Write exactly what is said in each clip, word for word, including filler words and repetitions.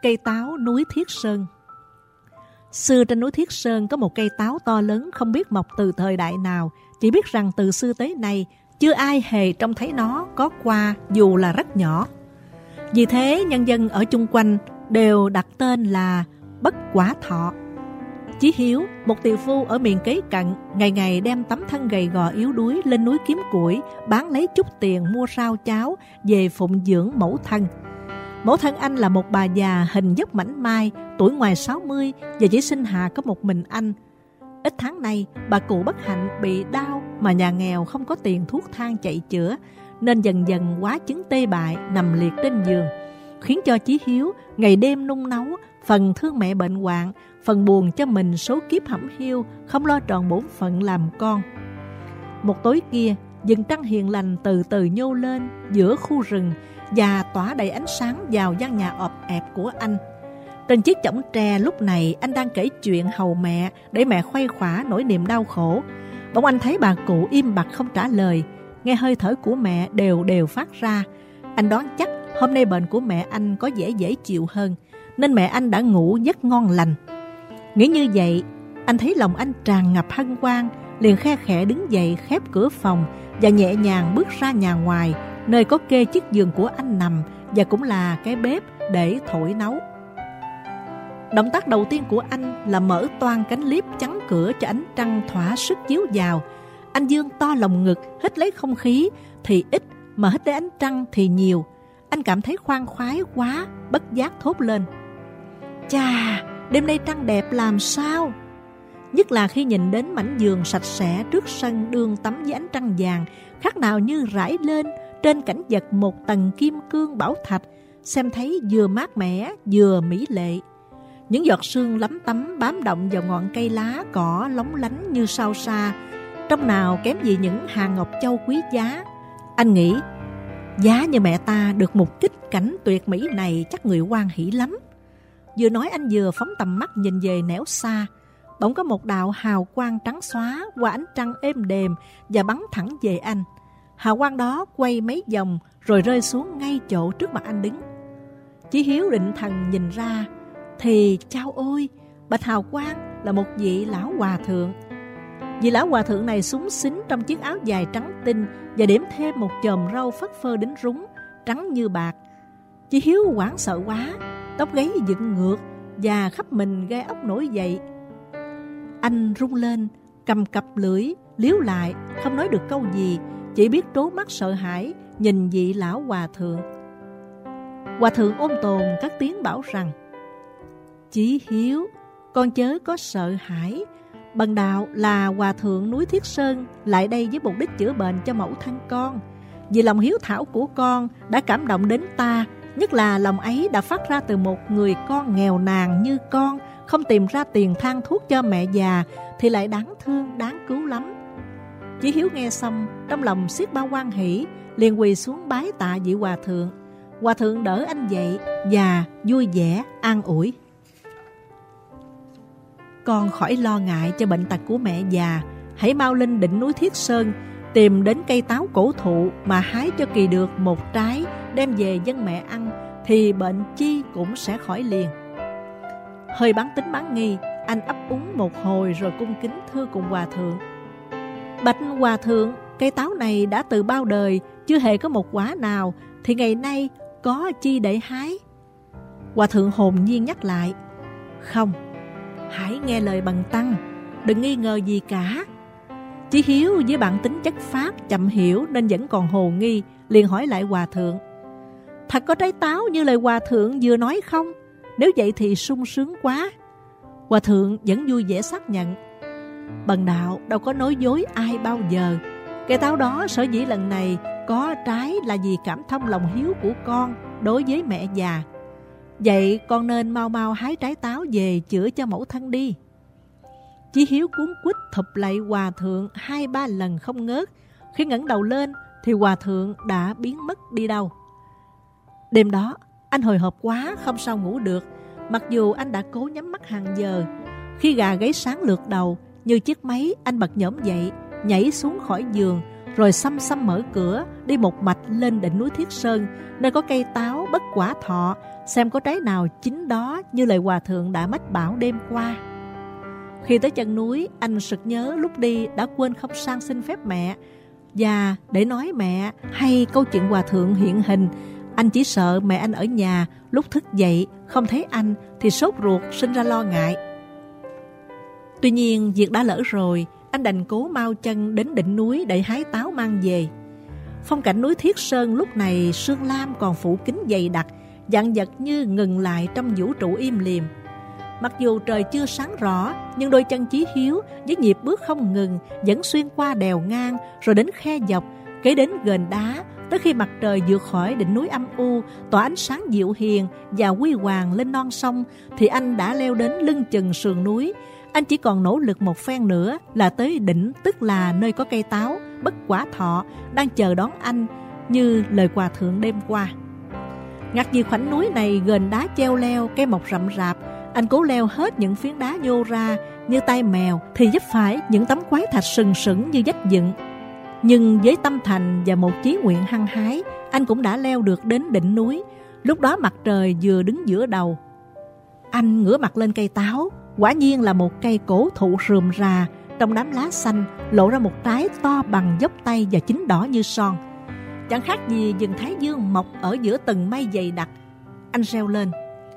Cây táo núi Thiết Sơn. Xưa trên núi Thiết Sơn có một cây táo to lớn không biết mọc từ thời đại nào, chỉ biết rằng từ xưa tới nay chưa ai hề trông thấy nó có qua dù là rất nhỏ. Vì thế nhân dân ở chung quanh đều đặt tên là Bất Quả Thọ. Chí Hiếu, một tiều phu ở miền Kế Cận, ngày ngày đem tấm thân gầy gò yếu đuối lên núi kiếm củi, bán lấy chút tiền mua rau cháo về phụng dưỡng mẫu thân. Mẫu thân anh là một bà già hình dốc mảnh mai, tuổi ngoài sáu mươi và chỉ sinh hạ có một mình anh. Ít tháng nay, bà cụ bất hạnh bị đau mà nhà nghèo không có tiền thuốc thang chạy chữa, nên dần dần quá chứng tê bại, nằm liệt trên giường, khiến cho Chí Hiếu ngày đêm nung nấu, phần thương mẹ bệnh hoạn, phần buồn cho mình số kiếp hẩm hiu, không lo tròn bổn phận làm con. Một tối kia, vầng trăng hiền lành từ từ nhô lên giữa khu rừng và tỏa đầy ánh sáng vào gian nhà ọp ẹp của anh. Trên chiếc chõng tre lúc này anh đang kể chuyện hầu mẹ để mẹ khuây khỏa nỗi niềm đau khổ. Bỗng anh thấy bà cụ im bặt không trả lời, nghe hơi thở của mẹ đều đều phát ra. Anh đoán chắc hôm nay bệnh của mẹ anh có vẻ dễ chịu hơn, nên mẹ anh đã ngủ giấc ngon lành. Nghĩ như vậy, anh thấy lòng anh tràn ngập hân hoan, liền khe khẽ đứng dậy khép cửa phòng và nhẹ nhàng bước ra nhà ngoài, nơi có kê chiếc giường của anh nằm và cũng là cái bếp để thổi nấu. Động tác đầu tiên của anh là mở toang cánh liếp chắn cửa cho ánh trăng thỏa sức chiếu vào. Anh dương to lồng ngực, hít lấy không khí thì ít, mà hít lấy ánh trăng thì nhiều. Anh cảm thấy khoan khoái quá, bất giác thốt lên: "Chà, đêm nay trăng đẹp làm sao!" Nhất là khi nhìn đến mảnh giường sạch sẽ trước sân đương tắm với ánh trăng vàng, khác nào như rải lên trên cảnh vật một tầng kim cương bảo thạch, xem thấy vừa mát mẻ vừa mỹ lệ. Những giọt sương lấm tấm bám động vào ngọn cây lá cỏ lóng lánh như sao sa, trong nào kém gì những hàng ngọc châu quý giá. Anh nghĩ, giá như mẹ ta được mục kích cảnh tuyệt mỹ này chắc người hoan hỷ lắm. Vừa nói anh vừa phóng tầm mắt nhìn về nẻo xa. Bỗng có một đạo hào quang trắng xóa qua ánh trăng êm đềm và bắn thẳng về anh. Hào quang đó quay mấy vòng rồi rơi xuống ngay chỗ trước mặt anh đứng. Chí Hiếu định thần nhìn ra thì chao ôi, bạch hào quang là một vị lão hòa thượng. Vị lão hòa thượng này xúng xính trong chiếc áo dài trắng tinh và điểm thêm một chòm râu phất phơ đính rúng trắng như bạc. Chí Hiếu hoảng sợ quá, tóc gáy dựng ngược và khắp mình gai ốc nổi dậy. Anh rung lên, cầm cặp lưỡi, liếu lại, không nói được câu gì, chỉ biết trố mắt sợ hãi nhìn vị lão hòa thượng. Hòa thượng ôn tồn cất tiếng bảo rằng: "Chí Hiếu, con chớ có sợ hãi. Bần đạo là hòa thượng núi Thiết Sơn, lại đây với mục đích chữa bệnh cho mẫu thân con. Vì lòng hiếu thảo của con đã cảm động đến ta, nhất là lòng ấy đã phát ra từ một người con nghèo nàn như con, không tìm ra tiền thang thuốc cho mẹ già thì lại đáng thương, đáng cứu lắm." Chí Hiếu nghe xong, trong lòng xiết bao hoan hỷ, liền quỳ xuống bái tạ vị hòa thượng. Hòa thượng đỡ anh dậy và vui vẻ an ủi: "Con khỏi lo ngại cho bệnh tật của mẹ già, hãy mau lên đỉnh núi Thiết Sơn, tìm đến cây táo cổ thụ mà hái cho kỳ được một trái, đem về dân mẹ ăn, thì bệnh chi cũng sẽ khỏi liền." Hơi bán tính bán nghi, anh ấp úng một hồi rồi cung kính thưa cùng hòa thượng: "Bạch hòa thượng, cây táo này đã từ bao đời chưa hề có một quả nào, thì ngày nay có chi để hái?" Hòa thượng hồn nhiên nhắc lại: "Không, hãy nghe lời bần tăng, đừng nghi ngờ gì cả." Chí Hiếu với bản tính chất phác chậm hiểu nên vẫn còn hồ nghi, liền hỏi lại hòa thượng: "Thật có trái táo như lời hòa thượng vừa nói không? Nếu vậy thì sung sướng quá." Hòa thượng vẫn vui vẻ xác nhận: "Bần đạo đâu có nói dối ai bao giờ. Cây táo đó sở dĩ lần này có trái là vì cảm thông lòng hiếu của con đối với mẹ già. Vậy con nên mau mau hái trái táo về chữa cho mẫu thân đi." Chí Hiếu cuống quýt thụp lạy hòa thượng hai ba lần không ngớt. Khi ngẩng đầu lên thì hòa thượng đã biến mất đi đâu. Đêm đó anh hồi hộp quá không sao ngủ được, mặc dù anh đã cố nhắm mắt hàng giờ. Khi gà gáy sáng lượt đầu, như chiếc máy, anh bật nhổm dậy, nhảy xuống khỏi giường, rồi xăm xăm mở cửa, đi một mạch lên đỉnh núi Thiết Sơn, nơi có cây táo bất quả thọ, xem có trái nào chín đó như lời hòa thượng đã mách bảo đêm qua. Khi tới chân núi, anh sực nhớ lúc đi đã quên không sang xin phép mẹ, và để nói mẹ hay câu chuyện hòa thượng hiện hình, anh chỉ sợ mẹ anh ở nhà lúc thức dậy không thấy anh thì sốt ruột sinh ra lo ngại. Tuy nhiên việc đã lỡ rồi, anh đành cố mau chân đến đỉnh núi để hái táo mang về. Phong cảnh núi Thiết Sơn lúc này sương lam còn phủ kín dày đặc, vạn vật như ngừng lại trong vũ trụ im lìm. Mặc dù trời chưa sáng rõ, nhưng đôi chân Chí Hiếu với nhịp bước không ngừng vẫn xuyên qua đèo ngang, rồi đến khe dọc, kế đến ghềnh đá. Tới khi mặt trời vượt khỏi đỉnh núi âm u, tỏa ánh sáng dịu hiền và huy hoàng lên non sông, thì anh đã leo đến lưng chừng sườn núi. Anh chỉ còn nỗ lực một phen nữa là tới đỉnh, tức là nơi có cây táo bất quả thọ đang chờ đón anh như lời hòa thượng đêm qua. Ngặt vì khoảnh núi này ghềnh đá treo leo, cây mọc rậm rạp, anh cố leo hết những phiến đá nhô ra như tay mèo, thì vấp phải những tấm quái thạch sừng sững như vách dựng. Nhưng với tâm thành và một chí nguyện hăng hái, anh cũng đã leo được đến đỉnh núi. Lúc đó mặt trời vừa đứng giữa đầu. Anh ngửa mặt lên cây táo, quả nhiên là một cây cổ thụ rườm rà, trong đám lá xanh lộ ra một trái to bằng dốc tay và chín đỏ như son. Chẳng khác gì vầng thái dương mọc ở giữa tầng mây dày đặc. Anh reo lên: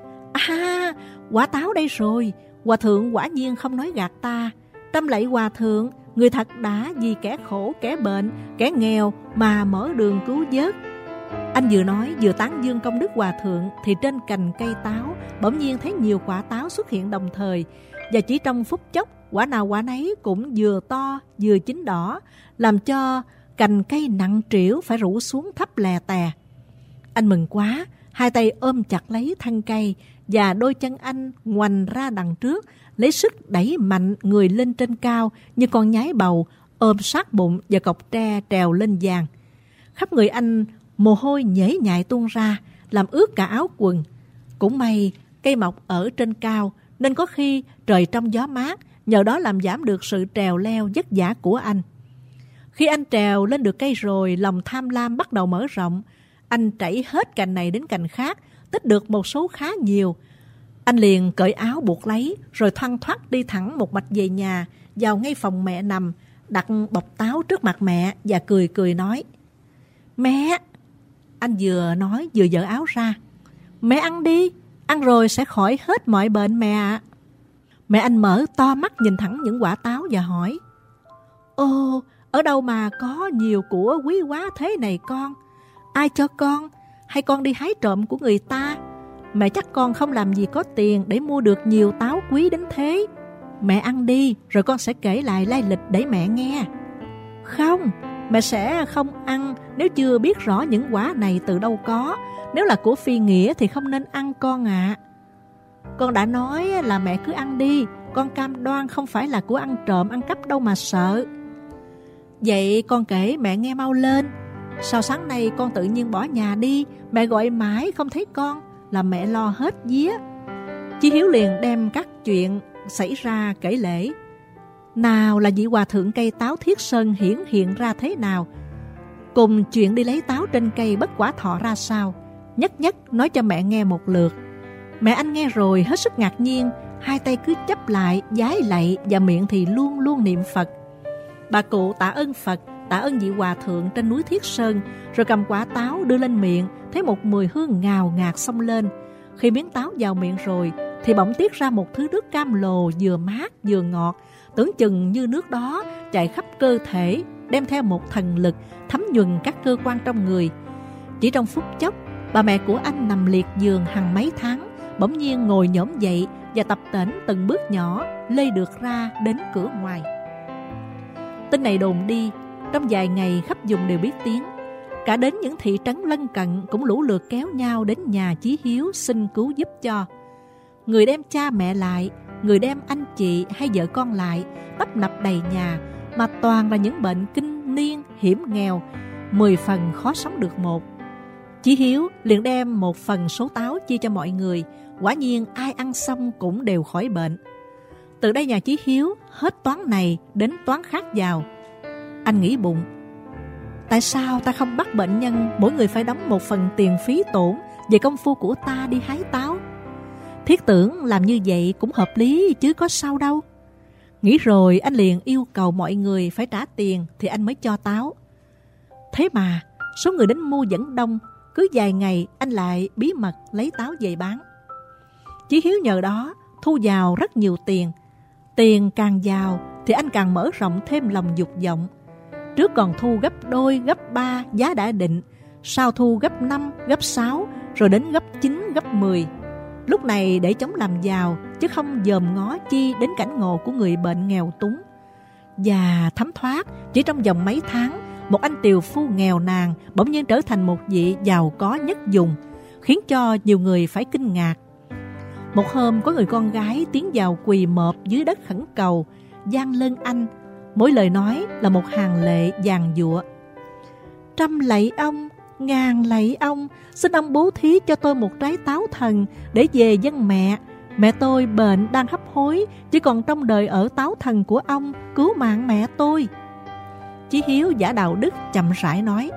À, quả táo đây rồi, hòa thượng quả nhiên không nói gạt ta. Tâm lạy hòa thượng, người thật đã vì kẻ khổ, kẻ bệnh, kẻ nghèo mà mở đường cứu vớt. Anh vừa nói vừa tán dương công đức hòa thượng, thì trên cành cây táo bỗng nhiên thấy nhiều quả táo xuất hiện đồng thời, và chỉ trong phút chốc, quả nào quả nấy cũng vừa to vừa chín đỏ, làm cho cành cây nặng trĩu phải rủ xuống thấp lè tè. Anh mừng quá, hai tay ôm chặt lấy thân cây, và đôi chân anh ngoành ra đằng trước, lấy sức đẩy mạnh người lên trên cao như con nhái bầu, ôm sát bụng và cọc tre trèo lên giàn. Khắp người anh mồ hôi nhễ nhại tuôn ra, làm ướt cả áo quần. Cũng may cây mọc ở trên cao, nên có khi trời trong gió mát, nhờ đó làm giảm được sự trèo leo vất vả của anh. Khi anh trèo lên được cây rồi, lòng tham lam bắt đầu mở rộng. Anh trảy hết cành này đến cành khác, tích được một số khá nhiều. Anh liền cởi áo buộc lấy, rồi thoăn thoắt đi thẳng một mạch về nhà, vào ngay phòng mẹ nằm, đặt bọc táo trước mặt mẹ và cười cười nói: Mẹ! Anh vừa nói vừa dỡ áo ra. Mẹ ăn đi, ăn rồi sẽ khỏi hết mọi bệnh mẹ ạ. Mẹ anh mở to mắt nhìn thẳng những quả táo và hỏi: Ồ, ở đâu mà có nhiều của quý quá thế này con? Ai cho con? Hay con đi hái trộm của người ta? Mẹ chắc con không làm gì có tiền để mua được nhiều táo quý đến thế. Mẹ ăn đi, rồi con sẽ kể lại lai lịch để mẹ nghe. Không, mẹ sẽ không ăn nếu chưa biết rõ những quả này từ đâu có. Nếu là của phi nghĩa thì không nên ăn con ạ. À. Con đã nói là mẹ cứ ăn đi, con cam đoan không phải là của ăn trộm ăn cắp đâu mà sợ. Vậy con kể mẹ nghe mau lên. Sao sáng nay con tự nhiên bỏ nhà đi, mẹ gọi mãi không thấy con, làm mẹ lo hết vía. Chí Hiếu liền đem các chuyện xảy ra kể lễ. Nào là vị hòa thượng cây táo Thiết Sơn hiển hiện ra thế nào, cùng chuyện đi lấy táo trên cây bất quả thọ ra sao, nhất nhất nói cho mẹ nghe một lượt. Mẹ anh nghe rồi hết sức ngạc nhiên, hai tay cứ chắp lại vái lạy và miệng thì luôn luôn niệm Phật. Bà cụ tạ ơn Phật, tạ ơn vị hòa thượng trên núi Thiết Sơn, rồi cầm quả táo đưa lên miệng, thấy một mùi hương ngào ngạt xông lên. Khi miếng táo vào miệng rồi thì bỗng tiết ra một thứ nước cam lồ vừa mát vừa ngọt, tưởng chừng như nước đó chạy khắp cơ thể, đem theo một thần lực thấm nhuần các cơ quan trong người. Chỉ trong phút chốc, bà mẹ của anh nằm liệt giường hàng mấy tháng bỗng nhiên ngồi nhổm dậy và tập tễnh từng bước nhỏ lê được ra đến cửa ngoài. Tin này đồn đi, trong vài ngày khắp vùng đều biết tiếng. Cả đến những thị trấn lân cận cũng lũ lượt kéo nhau đến nhà Chí Hiếu xin cứu giúp cho. Người đem cha mẹ lại, người đem anh chị hay vợ con lại, tấp nập đầy nhà, mà toàn là những bệnh kinh niên hiểm nghèo, mười phần khó sống được một. Chí Hiếu liền đem một phần số táo chia cho mọi người, quả nhiên ai ăn xong cũng đều khỏi bệnh. Từ đây nhà Chí Hiếu hết toán này đến toán khác vào. Anh nghĩ bụng, Tại sao ta không bắt bệnh nhân mỗi người phải đóng một phần tiền phí tổn về công phu của ta đi hái táo? Thiết tưởng làm như vậy cũng hợp lý chứ có sao đâu. Nghĩ rồi anh liền yêu cầu mọi người phải trả tiền thì anh mới cho táo. Thế mà số người đến mua vẫn đông, cứ vài ngày anh lại bí mật lấy táo về bán. Chí Hiếu nhờ đó thu vào rất nhiều tiền. Tiền càng vào thì anh càng mở rộng thêm lòng dục vọng. Trước còn thu gấp đôi, gấp ba giá đã định, sau thu gấp năm, gấp sáu, rồi đến gấp chín, gấp mười. Lúc này để chống làm giàu, chứ không dòm ngó chi đến cảnh ngộ của người bệnh nghèo túng. Và thấm thoát, chỉ trong vòng mấy tháng, một anh tiều phu nghèo nàn bỗng nhiên trở thành một vị giàu có nhất vùng, khiến cho nhiều người phải kinh ngạc. Một hôm có người con gái tiến vào quỳ mọp dưới đất khẩn cầu, van lơn anh, mỗi lời nói là một hàng lệ vàng dụa. Trăm lạy ông, ngàn lạy ông, xin ông bố thí cho tôi một trái táo thần để về dân mẹ. Mẹ tôi bệnh đang hấp hối, chỉ còn trong đời ở táo thần của ông cứu mạng mẹ tôi. Chí Hiếu giả đạo đức chậm rãi nói: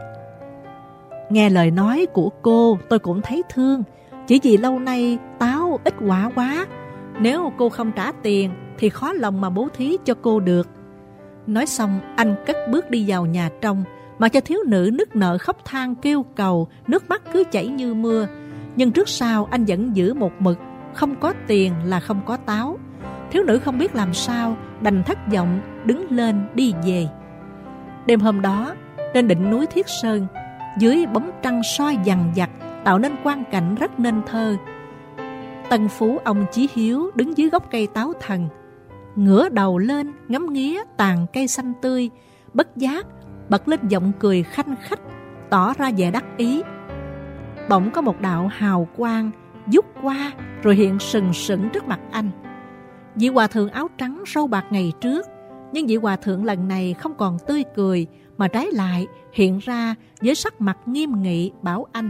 Nghe lời nói của cô tôi cũng thấy thương, chỉ vì lâu nay táo ít quả quá. Nếu cô không trả tiền thì khó lòng mà bố thí cho cô được. Nói xong anh cất bước đi vào nhà trong, mà cho thiếu nữ nức nở khóc than kêu cầu, nước mắt cứ chảy như mưa. Nhưng trước sau anh vẫn giữ một mực, không có tiền là không có táo. Thiếu nữ không biết làm sao, đành thất vọng đứng lên đi về. Đêm hôm đó, trên đỉnh núi Thiết Sơn, dưới bóng trăng soi vằng vặc, tạo nên quang cảnh rất nên thơ. Tân phú ông Chí Hiếu đứng dưới gốc cây táo thần, ngửa đầu lên ngắm nghía tàn cây xanh tươi, bất giác bật lên giọng cười khanh khách, tỏ ra vẻ đắc ý. Bỗng có một đạo hào quang vút qua rồi hiện sừng sững trước mặt anh. Vị hòa thượng áo trắng râu bạc ngày trước, nhưng vị hòa thượng lần này không còn tươi cười, mà trái lại hiện ra với sắc mặt nghiêm nghị, bảo anh: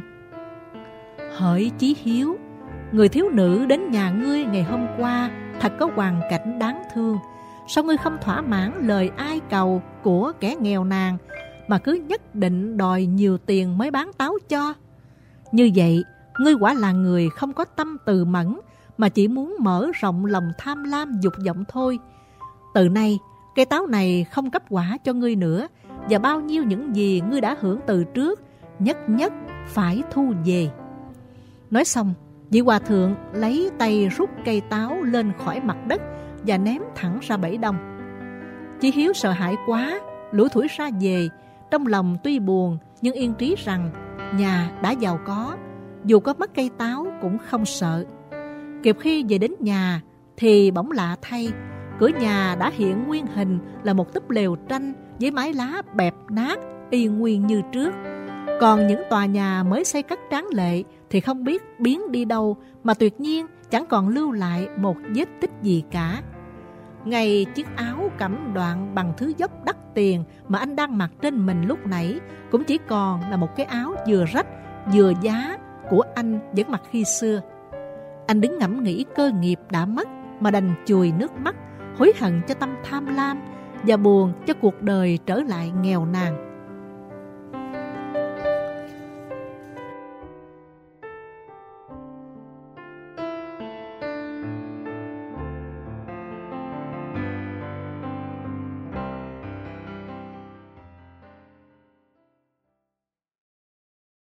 Hỡi Chí Hiếu, người thiếu nữ đến nhà ngươi ngày hôm qua thật có hoàn cảnh đáng thương. Sao ngươi không thỏa mãn lời ai cầu của kẻ nghèo nàn, mà cứ nhất định đòi nhiều tiền mới bán táo cho? Như vậy, ngươi quả là người không có tâm từ mẫn, mà chỉ muốn mở rộng lòng tham lam dục vọng thôi. Từ nay, cây táo này không cấp quả cho ngươi nữa, và bao nhiêu những gì ngươi đã hưởng từ trước, nhất nhất phải thu về. Nói xong, vị hòa thượng lấy tay rút cây táo lên khỏi mặt đất và ném thẳng ra bể đông. Chí Hiếu sợ hãi quá, lủi thủi ra về, trong lòng tuy buồn nhưng yên trí rằng nhà đã giàu có, dù có mất cây táo cũng không sợ. Kịp khi về đến nhà thì bỗng lạ thay, cửa nhà đã hiện nguyên hình là một túp lều tranh với mái lá bẹp nát y nguyên như trước. Còn những tòa nhà mới xây cất tráng lệ thì không biết biến đi đâu, mà tuyệt nhiên chẳng còn lưu lại một vết tích gì cả. Ngay chiếc áo cẩm đoạn bằng thứ dốc đắt tiền mà anh đang mặc trên mình lúc nãy cũng chỉ còn là một cái áo vừa rách vừa giá của anh vẫn mặc khi xưa. Anh đứng ngẫm nghĩ cơ nghiệp đã mất mà đành chùi nước mắt, hối hận cho tâm tham lam và buồn cho cuộc đời trở lại nghèo nàn.